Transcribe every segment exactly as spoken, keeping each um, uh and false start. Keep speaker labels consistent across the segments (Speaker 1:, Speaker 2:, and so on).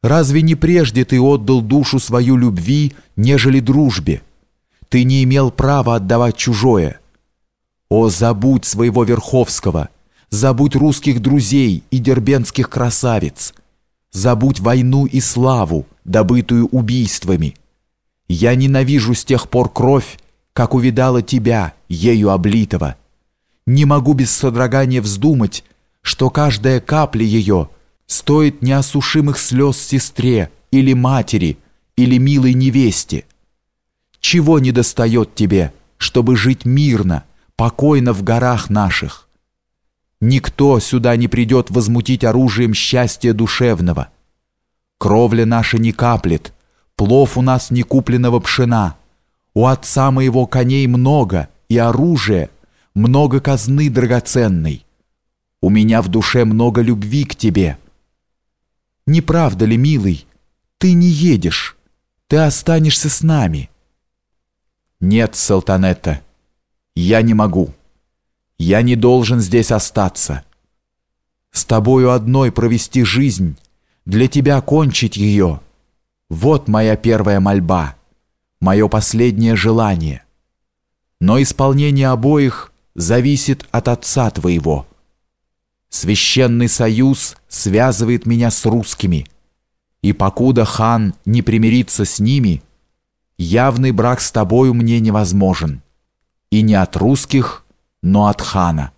Speaker 1: Разве не прежде ты отдал душу свою любви, нежели дружбе? Ты не имел права отдавать чужое. О, забудь своего Верховского, забудь русских друзей и дербентских красавиц, забудь войну и славу, добытую убийствами. Я ненавижу с тех пор кровь, как увидала тебя, ею облитого. Не могу без содрогания вздумать, что каждая капля ее стоит неосушимых слез сестре или матери, или милой невесте. Чего недостает тебе, чтобы жить мирно, покойно в горах наших? Никто сюда не придет возмутить оружием счастья душевного. Кровля наша не каплет, плов у нас не купленного пшена. У отца моего коней много, и оружия, много казны драгоценной. У меня в душе много любви к тебе. Не правда ли, милый, ты не едешь, ты останешься с нами? Нет, Салтанетта, я не могу. Я не должен здесь остаться. С тобою одной провести жизнь, для тебя кончить ее. Вот моя первая мольба, мое последнее желание. Но исполнение обоих зависит от отца твоего. Священный союз связывает меня с русскими, и покуда хан не примирится с ними, явный брак с тобою мне невозможен, и не от русских, но от хана.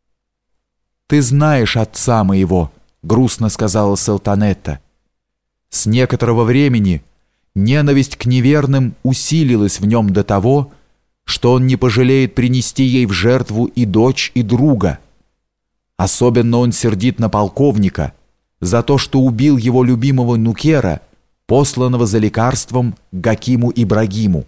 Speaker 1: «Ты знаешь отца моего», — грустно сказала Салтанетта. С некоторого времени ненависть к неверным усилилась в нем до того, что он не пожалеет принести ей в жертву и дочь, и друга. Особенно он сердит на полковника за то, что убил его любимого нукера, посланного за лекарством к Гакиму Ибрагиму.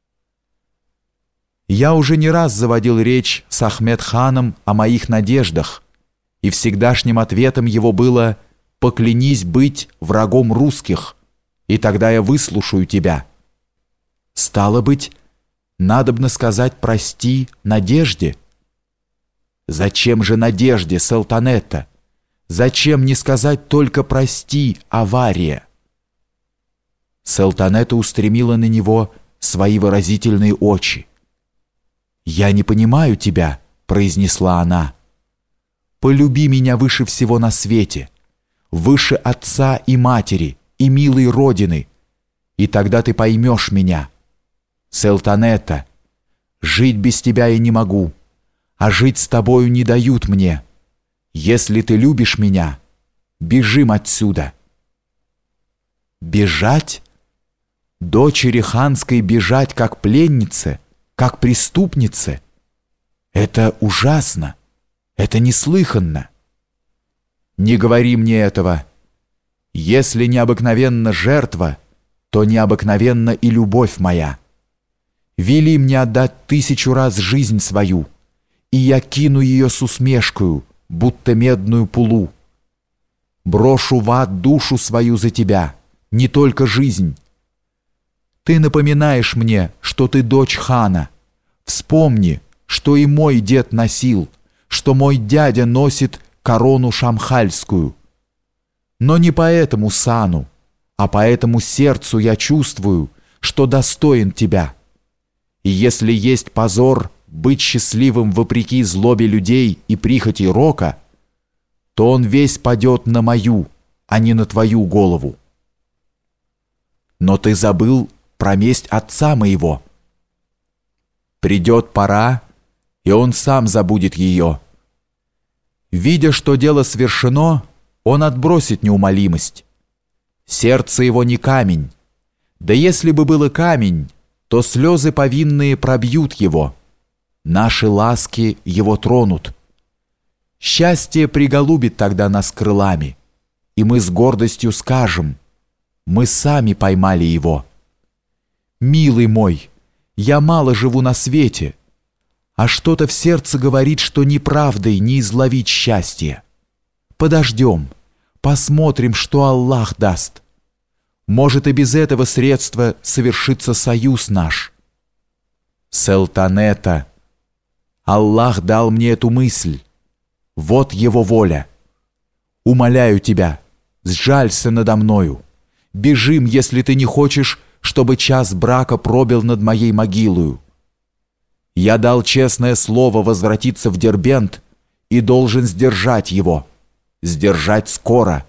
Speaker 1: Я уже не раз заводил речь с Ахмед-ханом о моих надеждах, и всегдашним ответом его было: «Поклянись быть врагом русских, и тогда я выслушаю тебя». Стало быть, надобно сказать «прости» надежде. Зачем же надежде, Салтанетта? Зачем не сказать только «прости», авария? Салтанетта устремила на него свои выразительные очи. «Я не понимаю тебя», — произнесла она. «Полюби меня выше всего на свете, выше отца и матери, и милой родины, и тогда ты поймешь меня. Салтанетта, жить без тебя я не могу, а жить с тобою не дают мне. Если ты любишь меня, бежим отсюда». Бежать? Дочери ханской бежать как пленнице, как преступнице? Это ужасно, это неслыханно. Не говори мне этого. Если необыкновенна жертва, то необыкновенна и любовь моя. Вели мне отдать тысячу раз жизнь свою, и я кину ее с усмешкою, будто медную пулу. Брошу в ад душу свою за тебя, не только жизнь. Ты напоминаешь мне, что ты дочь хана. Вспомни, что и мой дед носил, что мой дядя носит корону шамхальскую. Но не по этому сану, а по этому сердцу я чувствую, что достоин тебя. И если есть позор быть счастливым вопреки злобе людей и прихоти рока, то он весь падет на мою, а не на твою голову. Но ты забыл про месть отца моего. Придет пора, и он сам забудет ее. Видя, что дело свершено, он отбросит неумолимость. Сердце его не камень, да если бы было камень, то слезы повинные пробьют его. Наши ласки его тронут. Счастье приголубит тогда нас крылами, и мы с гордостью скажем: мы сами поймали его. Милый мой, я мало живу на свете, а что-то в сердце говорит, что неправдой не изловить счастье. Подождем, посмотрим, что Аллах даст. Может, и без этого средства совершится союз наш. Салтанетта, Аллах дал мне эту мысль. Вот его воля. Умоляю тебя, сжалься надо мною. бежим, если ты не хочешь, чтобы час брака пробил над моей могилою. Я дал честное слово возвратиться в Дербент и должен сдержать его, сдержать скоро».